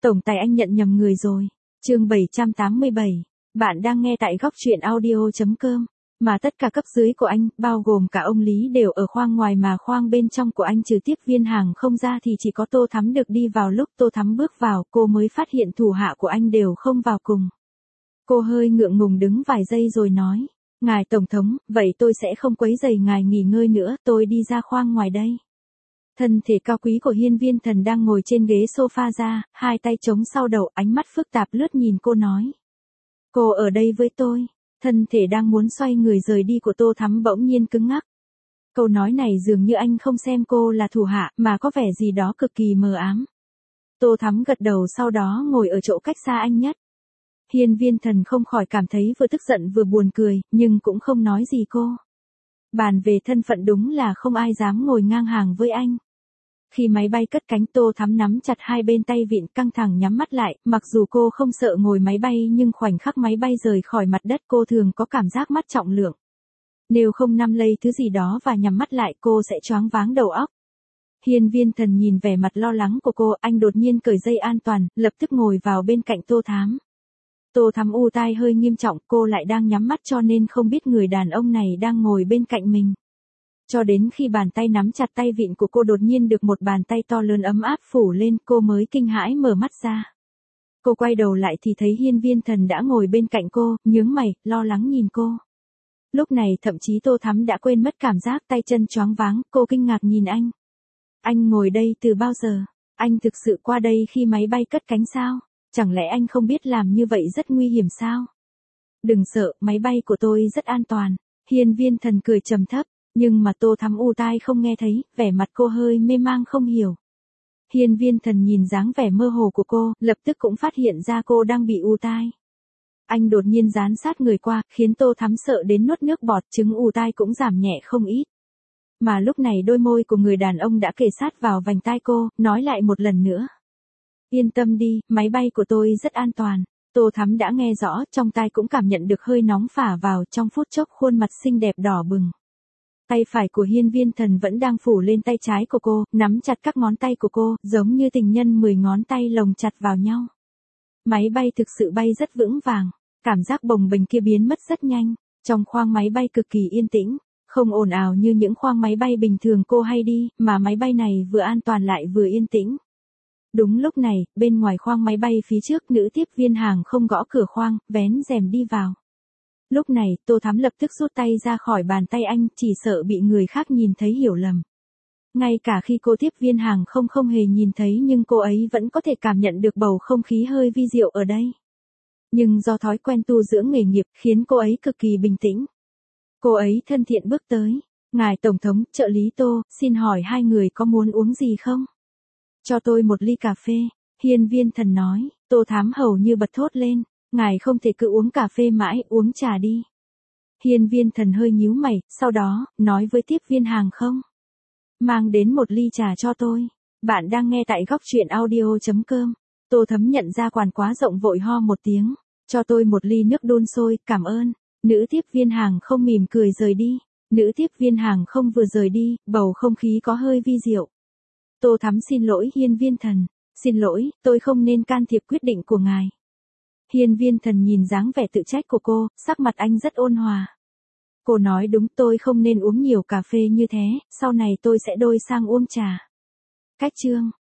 Tổng tài anh nhận nhầm người rồi. Chương 787. Bạn đang nghe tại góc truyện audio.com. Mà tất cả cấp dưới của anh, bao gồm cả ông Lý đều ở khoang ngoài mà khoang bên trong của anh trừ tiếp viên hàng không ra thì chỉ có Tô Thắm được đi vào. Lúc Tô Thắm bước vào, cô mới phát hiện thủ hạ của anh đều không vào cùng. Cô hơi ngượng ngùng đứng vài giây rồi nói, ngài Tổng thống, vậy tôi sẽ không quấy rầy ngài nghỉ ngơi nữa, tôi đi ra khoang ngoài đây. Thân thể cao quý của Hiên Viên Thần đang ngồi trên ghế sofa ra, hai tay chống sau đầu, ánh mắt phức tạp lướt nhìn cô nói. Cô ở đây với tôi. Thân thể đang muốn xoay người rời đi của Tô Thắm bỗng nhiên cứng ngắc. Câu nói này dường như anh không xem cô là thủ hạ mà có vẻ gì đó cực kỳ mờ ám. Tô Thắm gật đầu sau đó ngồi ở chỗ cách xa anh nhất. Hiên Viên Thần không khỏi cảm thấy vừa tức giận vừa buồn cười, nhưng cũng không nói gì cô. Bàn về thân phận đúng là không ai dám ngồi ngang hàng với anh. Khi máy bay cất cánh, Tô Thắm nắm chặt hai bên tay vịn, căng thẳng nhắm mắt lại, mặc dù cô không sợ ngồi máy bay nhưng khoảnh khắc máy bay rời khỏi mặt đất cô thường có cảm giác mắt trọng lượng. Nếu không nắm lấy thứ gì đó và nhắm mắt lại cô sẽ choáng váng đầu óc. Hiên Viên Thần nhìn vẻ mặt lo lắng của cô, anh đột nhiên cởi dây an toàn, lập tức ngồi vào bên cạnh Tô Thắm. Tô Thắm u tai hơi nghiêm trọng, cô lại đang nhắm mắt cho nên không biết người đàn ông này đang ngồi bên cạnh mình. Cho đến khi bàn tay nắm chặt tay vịn của cô đột nhiên được một bàn tay to lớn ấm áp phủ lên, cô mới kinh hãi mở mắt ra. Cô quay đầu lại thì thấy Hiên Viên Thần đã ngồi bên cạnh cô, nhướng mày, lo lắng nhìn cô. Lúc này thậm chí Tô Thắm đã quên mất cảm giác tay chân choáng váng, cô kinh ngạc nhìn anh. Anh ngồi đây từ bao giờ? Anh thực sự qua đây khi máy bay cất cánh sao? Chẳng lẽ anh không biết làm như vậy rất nguy hiểm sao? Đừng sợ, máy bay của tôi rất an toàn. Hiên Viên Thần cười trầm thấp, nhưng mà Tô Thắm u tai không nghe thấy, vẻ mặt cô hơi mê mang không hiểu. Hiên Viên Thần nhìn dáng vẻ mơ hồ của cô, lập tức cũng phát hiện ra cô đang bị u tai. Anh đột nhiên dán sát người qua, khiến Tô Thắm sợ đến nuốt nước bọt, chứng u tai cũng giảm nhẹ không ít. Mà lúc này đôi môi của người đàn ông đã kề sát vào vành tai cô, nói lại một lần nữa. Yên tâm đi, máy bay của tôi rất an toàn. Tô Thắm đã nghe rõ, trong tai cũng cảm nhận được hơi nóng phả vào, trong phút chốc khuôn mặt xinh đẹp đỏ bừng. Tay phải của Hiên Viên Thần vẫn đang phủ lên tay trái của cô, nắm chặt các ngón tay của cô, giống như tình nhân 10 ngón tay lồng chặt vào nhau. Máy bay thực sự bay rất vững vàng, cảm giác bồng bềnh kia biến mất rất nhanh, trong khoang máy bay cực kỳ yên tĩnh, không ồn ào như những khoang máy bay bình thường cô hay đi, mà máy bay này vừa an toàn lại vừa yên tĩnh. Đúng lúc này, bên ngoài khoang máy bay phía trước nữ tiếp viên hàng không gõ cửa khoang, vén rèm đi vào. Lúc này, Tô Thắm lập tức rút tay ra khỏi bàn tay anh, chỉ sợ bị người khác nhìn thấy hiểu lầm. Ngay cả khi cô tiếp viên hàng không hề nhìn thấy nhưng cô ấy vẫn có thể cảm nhận được bầu không khí hơi vi diệu ở đây. Nhưng do thói quen tu dưỡng nghề nghiệp khiến cô ấy cực kỳ bình tĩnh. Cô ấy thân thiện bước tới. Ngài Tổng thống, trợ lý Tô, xin hỏi hai người có muốn uống gì không? Cho tôi một ly cà phê. Hiên Viên Thần nói. Tô Thắm hầu như bật thốt lên. Ngài không thể cứ uống cà phê mãi, uống trà đi. Hiên Viên Thần hơi nhíu mày, sau đó, nói với tiếp viên hàng không. Mang đến một ly trà cho tôi. Bạn đang nghe tại góc truyện audio.com. Tô Thắm nhận ra quán quá rộng vội ho một tiếng. Cho tôi một ly nước đun sôi, cảm ơn. Nữ tiếp viên hàng không mỉm cười rời đi. Nữ tiếp viên hàng không vừa rời đi, bầu không khí có hơi vi diệu. Tô Thắm xin lỗi Hiên Viên Thần. Xin lỗi, tôi không nên can thiệp quyết định của ngài. Hiên Viên Thần nhìn dáng vẻ tự trách của cô, sắc mặt anh rất ôn hòa. Cô nói đúng, tôi không nên uống nhiều cà phê như thế, sau này tôi sẽ đổi sang uống trà. Cách chương